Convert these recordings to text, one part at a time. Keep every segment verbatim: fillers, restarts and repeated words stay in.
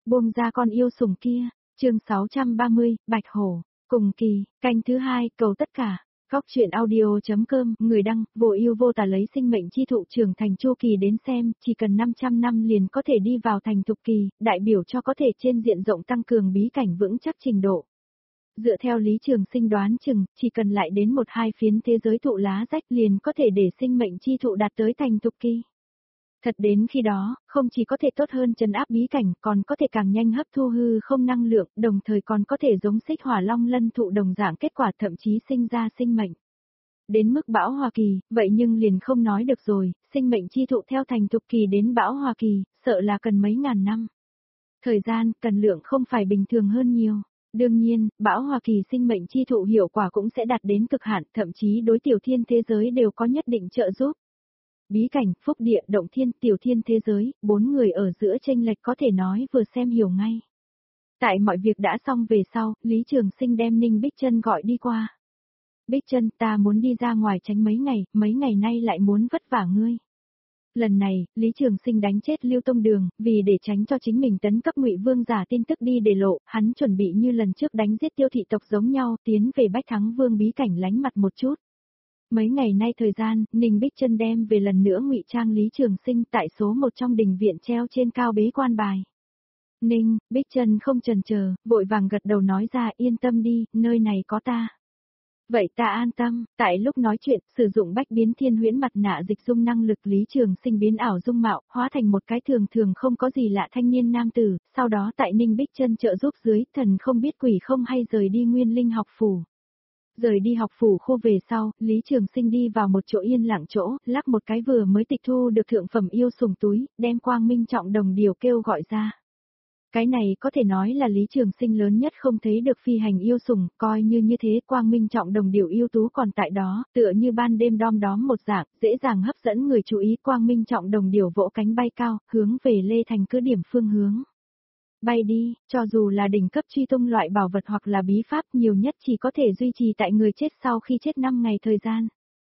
buông ra con yêu sủng kia, chương sáu trăm ba mươi, Bạch Hổ, cùng kỳ, canh thứ hai, cầu tất cả. Góc truyện audio.com, người đăng, vô ưu vô tà lấy sinh mệnh chi thụ trưởng thành chu kỳ đến xem, chỉ cần năm trăm năm liền có thể đi vào thành thục kỳ, đại biểu cho có thể trên diện rộng tăng cường bí cảnh vững chắc trình độ. Dựa theo Lý Trường Sinh đoán chừng, chỉ cần lại đến một hai phiến thế giới thụ lá rách liền có thể để sinh mệnh chi thụ đạt tới thành thục kỳ. Thật đến khi đó, không chỉ có thể tốt hơn trấn áp bí cảnh, còn có thể càng nhanh hấp thu hư không năng lượng, đồng thời còn có thể giống xích hỏa long lân thụ đồng dạng kết quả thậm chí sinh ra sinh mệnh. Đến mức bão hòa kỳ, vậy nhưng liền không nói được rồi, sinh mệnh chi thụ theo thành thục kỳ đến bão hòa kỳ, sợ là cần mấy ngàn năm. Thời gian, cần lượng không phải bình thường hơn nhiều. Đương nhiên, bão hòa kỳ sinh mệnh chi thụ hiệu quả cũng sẽ đạt đến cực hạn, thậm chí đối tiểu thiên thế giới đều có nhất định trợ giúp. Bí cảnh, phúc địa, động thiên, tiểu thiên thế giới, bốn người ở giữa chênh lệch có thể nói vừa xem hiểu ngay. Tại mọi việc đã xong về sau, Lý Trường Sinh đem Ninh Bích Trân gọi đi qua. Bích Trân, ta muốn đi ra ngoài tránh mấy ngày, mấy ngày nay lại muốn vất vả ngươi. Lần này, Lý Trường Sinh đánh chết Lưu Tông Đường, vì để tránh cho chính mình tấn cấp Ngụy Vương giả tin tức đi để lộ, hắn chuẩn bị như lần trước đánh giết Tiêu thị tộc giống nhau, tiến về Bách Thắng Vương bí cảnh lánh mặt một chút. Mấy ngày nay thời gian, Ninh Bích Trân đem về lần nữa ngụy trang Lý Trường Sinh tại số một trong đình viện treo trên cao bế quan bài. Ninh, Bích Trân không chần chờ, vội vàng gật đầu nói ra yên tâm đi, nơi này có ta. Vậy ta an tâm, tại lúc nói chuyện, sử dụng bách biến thiên huyễn mặt nạ dịch dung năng lực Lý Trường Sinh biến ảo dung mạo, hóa thành một cái thường thường không có gì lạ thanh niên nam tử, sau đó tại Ninh Bích Trân trợ giúp dưới, thần không biết quỷ không hay rời đi Nguyên Linh học phủ. Rời đi học phủ khu về sau, Lý Trường Sinh đi vào một chỗ yên lặng chỗ, lắc một cái vừa mới tịch thu được thượng phẩm yêu sủng túi, đem Quang Minh Trọng Đồng điều kêu gọi ra. Cái này có thể nói là Lý Trường Sinh lớn nhất không thấy được phi hành yêu sủng, coi như như thế Quang Minh Trọng Đồng điều yêu tú còn tại đó, tựa như ban đêm đom đóm một dạng, dễ dàng hấp dẫn người chú ý. Quang Minh Trọng Đồng điều vỗ cánh bay cao, hướng về Lê Thành cứ điểm phương hướng. Bay đi, cho dù là đỉnh cấp truy tung loại bảo vật hoặc là bí pháp nhiều nhất chỉ có thể duy trì tại người chết sau khi chết năm ngày thời gian.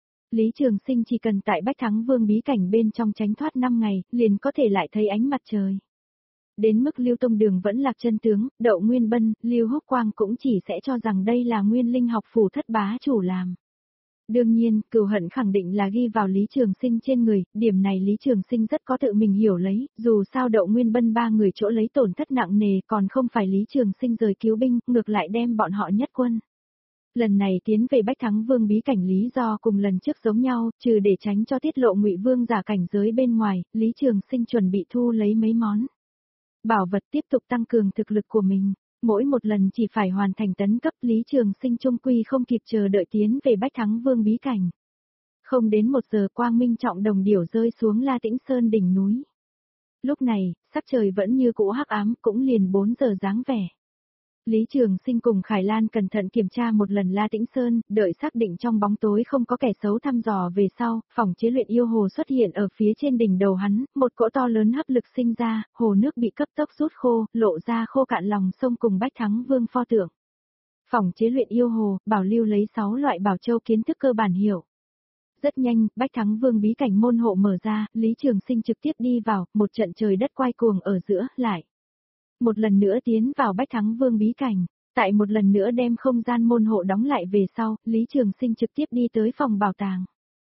Lý Trường Sinh chỉ cần tại Bách Thắng Vương bí cảnh bên trong tránh thoát năm ngày, liền có thể lại thấy ánh mặt trời. Đến mức Lưu Tông Đường vẫn lạc chân tướng, Đậu Nguyên Bân, Lưu Húc Quang cũng chỉ sẽ cho rằng đây là Nguyên Linh học phủ thất bá chủ làm. Đương nhiên, cừu hận khẳng định là ghi vào Lý Trường Sinh trên người, điểm này Lý Trường Sinh rất có tự mình hiểu lấy, dù sao Đậu Nguyên Bân ba người chỗ lấy tổn thất nặng nề còn không phải Lý Trường Sinh rời cứu binh, ngược lại đem bọn họ nhất quân. Lần này tiến về Bách Thắng Vương bí cảnh lý do cùng lần trước giống nhau, trừ để tránh cho tiết lộ Ngụy Vương giả cảnh giới bên ngoài, Lý Trường Sinh chuẩn bị thu lấy mấy món bảo vật tiếp tục tăng cường thực lực của mình. Mỗi một lần chỉ phải hoàn thành tấn cấp Lý Trường Sinh trung quy không kịp chờ đợi tiến về Bách Thắng Vương bí cảnh. Không đến một giờ Quang Minh Trọng Đồng điểu rơi xuống La Tĩnh Sơn đỉnh núi. Lúc này, sắc trời vẫn như cũ hắc ám, cũng liền bốn giờ dáng vẻ. Lý Trường Sinh cùng Khải Lan cẩn thận kiểm tra một lần La Tĩnh Sơn, đợi xác định trong bóng tối không có kẻ xấu thăm dò về sau, phòng chế luyện yêu hồ xuất hiện ở phía trên đỉnh đầu hắn, một cỗ to lớn hấp lực sinh ra, hồ nước bị cấp tốc rút khô, lộ ra khô cạn lòng sông cùng Bách Thắng Vương pho tượng. Phòng chế luyện yêu hồ, bảo lưu lấy sáu loại bảo châu kiến thức cơ bản hiểu. Rất nhanh, Bách Thắng Vương bí cảnh môn hộ mở ra, Lý Trường Sinh trực tiếp đi vào, một trận trời đất quay cuồng ở giữa, lại. Một lần nữa tiến vào Bách Thắng Vương bí cảnh, tại một lần nữa đem không gian môn hộ đóng lại về sau, Lý Trường Sinh trực tiếp đi tới phòng bảo tàng.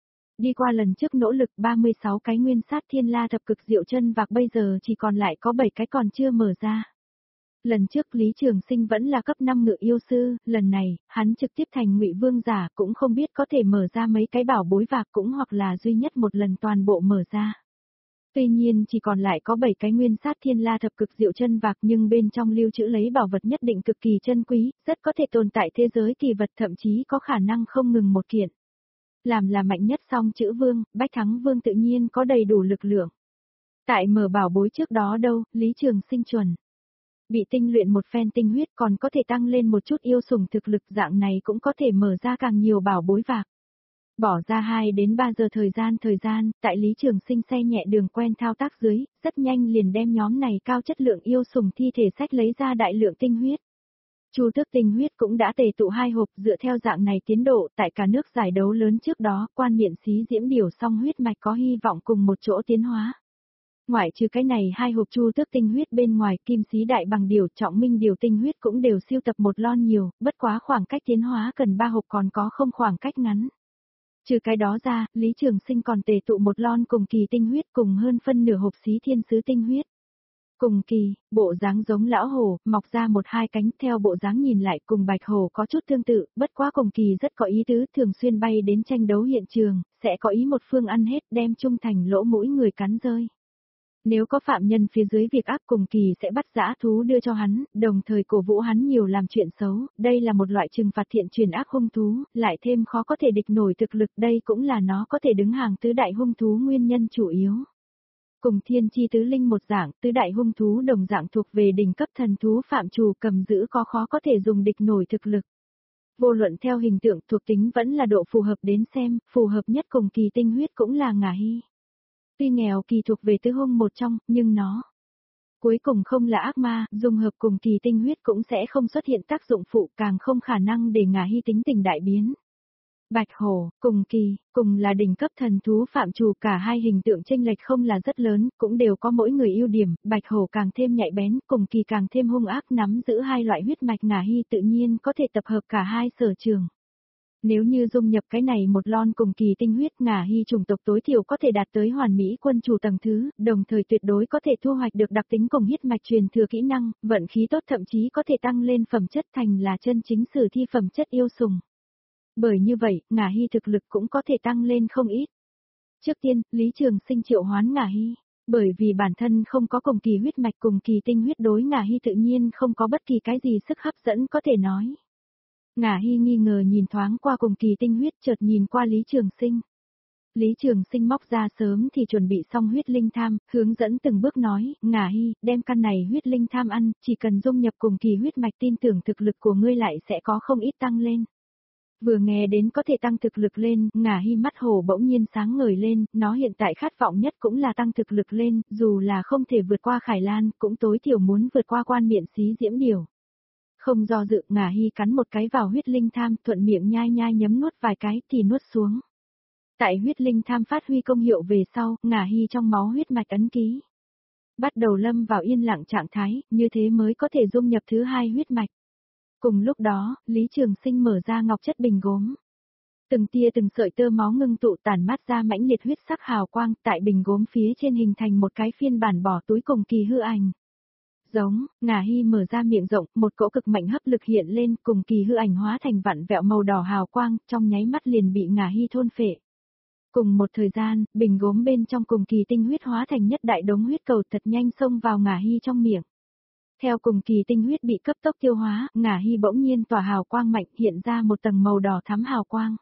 Đi qua lần trước nỗ lực ba mươi sáu cái nguyên sát thiên la thập cực diệu chân vạc bây giờ chỉ còn lại có bảy cái còn chưa mở ra. Lần trước Lý Trường Sinh vẫn là cấp năm ngự yêu sư, lần này, hắn trực tiếp thành Ngụy Vương giả cũng không biết có thể mở ra mấy cái bảo bối vạc cũng hoặc là duy nhất một lần toàn bộ mở ra. Tuy nhiên chỉ còn lại có bảy cái nguyên sát thiên la thập cực diệu chân vạc nhưng bên trong lưu trữ lấy bảo vật nhất định cực kỳ chân quý, rất có thể tồn tại thế giới kỳ vật thậm chí có khả năng không ngừng một kiện. Làm là mạnh nhất song chữ vương, Bách Thắng Vương tự nhiên có đầy đủ lực lượng. Tại mở bảo bối trước đó đâu, Lý Trường Sinh chuẩn. Bị tinh luyện một phen tinh huyết còn có thể tăng lên một chút yêu sủng thực lực dạng này cũng có thể mở ra càng nhiều bảo bối vạc. Bỏ ra hai đến ba giờ thời gian thời gian, tại Lý Trường Sinh xe nhẹ đường quen thao tác dưới, rất nhanh liền đem nhóm này cao chất lượng yêu sủng thi thể sách lấy ra đại lượng tinh huyết. Chu tước tinh huyết cũng đã tề tụ hai hộp, dựa theo dạng này tiến độ, tại cả nước giải đấu lớn trước đó, quan miện xí diễm điều song huyết mạch có hy vọng cùng một chỗ tiến hóa. Ngoại trừ cái này hai hộp chu tước tinh huyết bên ngoài, kim sĩ đại bằng điều, trọng minh điều tinh huyết cũng đều siêu tập một lon nhiều, bất quá khoảng cách tiến hóa cần ba hộp còn có không khoảng cách ngắn. Trừ cái đó ra, Lý Trường Sinh còn tề tụ một lon cùng kỳ tinh huyết cùng hơn phân nửa hộp xí thiên sứ tinh huyết. Cùng kỳ, bộ dáng giống lão hổ, mọc ra một hai cánh, theo bộ dáng nhìn lại cùng bạch hổ có chút tương tự, bất quá cùng kỳ rất có ý tứ, thường xuyên bay đến tranh đấu hiện trường, sẽ có ý một phương ăn hết, đem trung thành lỗ mũi người cắn rơi. Nếu có phạm nhân phía dưới việc ác, cùng kỳ sẽ bắt dã thú đưa cho hắn, đồng thời cổ vũ hắn nhiều làm chuyện xấu, đây là một loại trừng phạt thiện truyền ác hung thú, lại thêm khó có thể địch nổi thực lực, đây cũng là nó có thể đứng hàng tứ đại hung thú nguyên nhân chủ yếu. Cùng thiên chi tứ linh một dạng, tứ đại hung thú đồng dạng thuộc về đỉnh cấp thần thú phạm trù, cầm giữ có khó có thể dùng địch nổi thực lực. Vô luận theo hình tượng, thuộc tính vẫn là độ phù hợp đến xem, phù hợp nhất cùng kỳ tinh huyết cũng là ngà hy. Tuy nghèo kỳ thuộc về tứ hung một trong, nhưng nó cuối cùng không là ác ma, dung hợp cùng kỳ tinh huyết cũng sẽ không xuất hiện tác dụng phụ, càng không khả năng để ngà hy tính tình đại biến. Bạch hổ, cùng kỳ, cùng là đỉnh cấp thần thú phạm trù, cả hai hình tượng chênh lệch không là rất lớn, cũng đều có mỗi người ưu điểm, bạch hổ càng thêm nhạy bén, cùng kỳ càng thêm hung ác, nắm giữ hai loại huyết mạch, ngà hy tự nhiên có thể tập hợp cả hai sở trường. Nếu như dung nhập cái này một lon cùng kỳ tinh huyết, ngà hy chủng tộc tối thiểu có thể đạt tới hoàn mỹ quân chủ tầng thứ, đồng thời tuyệt đối có thể thu hoạch được đặc tính cùng huyết mạch truyền thừa kỹ năng, vận khí tốt, thậm chí có thể tăng lên phẩm chất thành là chân chính sử thi phẩm chất yêu sùng. Bởi như vậy, ngà hy thực lực cũng có thể tăng lên không ít. Trước tiên, Lý Trường Sinh triệu hoán ngà hy. Bởi vì bản thân không có cùng kỳ huyết mạch, cùng kỳ tinh huyết đối ngà hy tự nhiên không có bất kỳ cái gì sức hấp dẫn có thể nói. Ngà hy nghi ngờ nhìn thoáng qua cùng kỳ tinh huyết, chợt nhìn qua Lý Trường Sinh. Lý Trường Sinh móc ra sớm thì chuẩn bị xong huyết linh tham, hướng dẫn từng bước nói, ngà hy, đem căn này huyết linh tham ăn, chỉ cần dung nhập cùng kỳ huyết mạch, tin tưởng thực lực của ngươi lại sẽ có không ít tăng lên. Vừa nghe đến có thể tăng thực lực lên, ngà hy mắt hổ bỗng nhiên sáng ngời lên, nó hiện tại khát vọng nhất cũng là tăng thực lực lên, dù là không thể vượt qua Khải Lan, cũng tối thiểu muốn vượt qua quan miện xí diễm điều. Không do dự, ngà hy cắn một cái vào huyết linh tham, thuận miệng nhai nhai nhấm nuốt vài cái thì nuốt xuống. Tại huyết linh tham phát huy công hiệu về sau, ngà hy trong máu huyết mạch ấn ký bắt đầu lâm vào yên lặng trạng thái, như thế mới có thể dung nhập thứ hai huyết mạch. Cùng lúc đó, Lý Trường Sinh mở ra ngọc chất bình gốm. Từng tia từng sợi tơ máu ngưng tụ tản mát ra mãnh liệt huyết sắc hào quang, tại bình gốm phía trên hình thành một cái phiên bản bỏ túi cùng kỳ hư ảnh. Giống, ngà hy mở ra miệng rộng, một cỗ cực mạnh hấp lực hiện lên, cùng kỳ hư ảnh hóa thành vặn vẹo màu đỏ hào quang, trong nháy mắt liền bị ngà hy thôn phệ. Cùng một thời gian, bình gốm bên trong cùng kỳ tinh huyết hóa thành nhất đại đống huyết cầu thật nhanh xông vào ngà hy trong miệng. Theo cùng kỳ tinh huyết bị cấp tốc tiêu hóa, ngà hy bỗng nhiên tỏa hào quang mạnh, hiện ra một tầng màu đỏ thắm hào quang.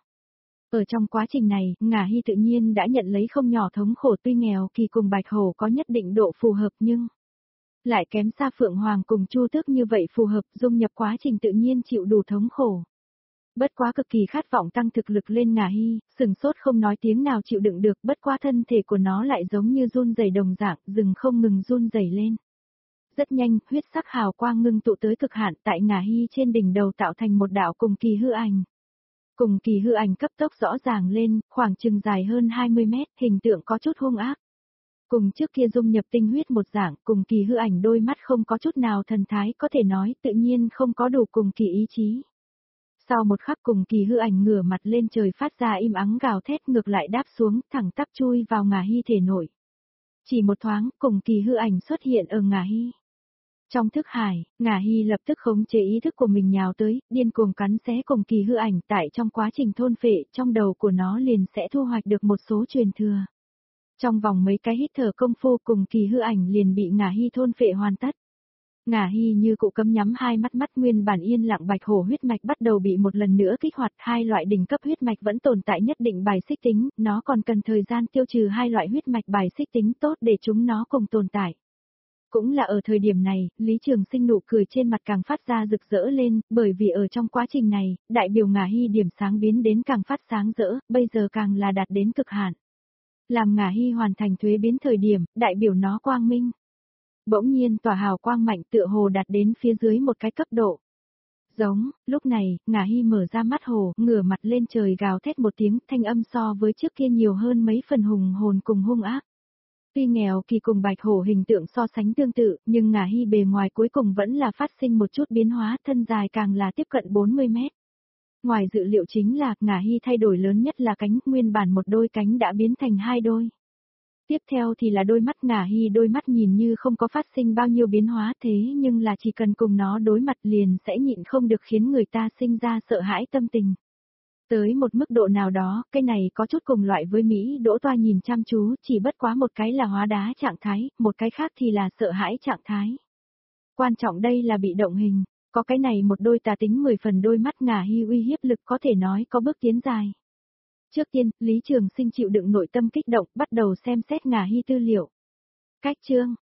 Ở trong quá trình này, ngà hy tự nhiên đã nhận lấy không nhỏ thống khổ, tuy nghèo kỳ cùng bạch hổ có nhất định độ phù hợp nhưng lại kém xa phượng hoàng cùng chu tước như vậy phù hợp, dung nhập quá trình tự nhiên chịu đủ thống khổ. Bất quá cực kỳ khát vọng tăng thực lực lên ngà hy, sừng sốt không nói tiếng nào chịu đựng được, bất quá thân thể của nó lại giống như run rẩy đồng dạng, dừng không ngừng run rẩy lên. Rất nhanh, huyết sắc hào quang ngưng tụ tới cực hạn, tại ngà hy trên đỉnh đầu tạo thành một đạo cùng kỳ hư ảnh. Cùng kỳ hư ảnh cấp tốc rõ ràng lên, khoảng chừng dài hơn hai mươi mét, hình tượng có chút hung ác. Cùng trước kia dung nhập tinh huyết một dạng, cùng kỳ hư ảnh đôi mắt không có chút nào thần thái, có thể nói tự nhiên không có đủ cùng kỳ ý chí. Sau một khắc, cùng kỳ hư ảnh ngửa mặt lên trời phát ra im ắng gào thét, ngược lại đáp xuống, thẳng tắp chui vào ngà hy thể nội. Chỉ một thoáng, cùng kỳ hư ảnh xuất hiện ở ngà hy. Trong thức hải, ngà hy lập tức khống chế ý thức của mình nhào tới, điên cuồng cắn xé cùng kỳ hư ảnh, tại trong quá trình thôn phệ, trong đầu của nó liền sẽ thu hoạch được một số truyền thừa. Trong vòng mấy cái hít thở công phu, cùng kỳ hư ảnh liền bị ngà hy thôn phệ hoàn tất. Ngà hy như cụ cấm nhắm hai mắt, mắt nguyên bản yên lặng bạch hổ huyết mạch bắt đầu bị một lần nữa kích hoạt, hai loại đỉnh cấp huyết mạch vẫn tồn tại nhất định bài xích tính, nó còn cần thời gian tiêu trừ hai loại huyết mạch bài xích tính tốt để chúng nó cùng tồn tại. Cũng là ở thời điểm này, Lý Trường Sinh nụ cười trên mặt càng phát ra rực rỡ lên, bởi vì ở trong quá trình này, đại biểu ngà hy điểm sáng biến đến càng phát sáng rỡ, bây giờ càng là đạt đến cực hạn. Làm ngà hy hoàn thành thuế biến thời điểm, đại biểu nó quang minh. Bỗng nhiên tỏa hào quang mạnh tựa hồ đạt đến phía dưới một cái cấp độ. Giống, lúc này, ngà hy mở ra mắt hồ, ngửa mặt lên trời gào thét một tiếng, thanh âm so với trước kia nhiều hơn mấy phần hùng hồn cùng hung ác. Tuy nghèo kỳ cùng bạch hổ hình tượng so sánh tương tự, nhưng ngả hy bề ngoài cuối cùng vẫn là phát sinh một chút biến hóa, thân dài càng là tiếp cận bốn mươi mét. Ngoài dự liệu chính là, ngả hy thay đổi lớn nhất là cánh, nguyên bản một đôi cánh đã biến thành hai đôi. Tiếp theo thì là đôi mắt, ngả hy đôi mắt nhìn như không có phát sinh bao nhiêu biến hóa thế nhưng là chỉ cần cùng nó đối mặt liền sẽ nhịn không được khiến người ta sinh ra sợ hãi tâm tình. Tới một mức độ nào đó, cái này có chút cùng loại với Mỹ Đỗ Toa nhìn chăm chú, chỉ bất quá một cái là hóa đá trạng thái, một cái khác thì là sợ hãi trạng thái. Quan trọng đây là bị động hình, có cái này một đôi tà tính mười phần đôi mắt ngả hy uy hiếp lực có thể nói có bước tiến dài. Trước tiên, Lý Trường Sinh chịu đựng nội tâm kích động, bắt đầu xem xét ngả hy tư liệu. Cách chương,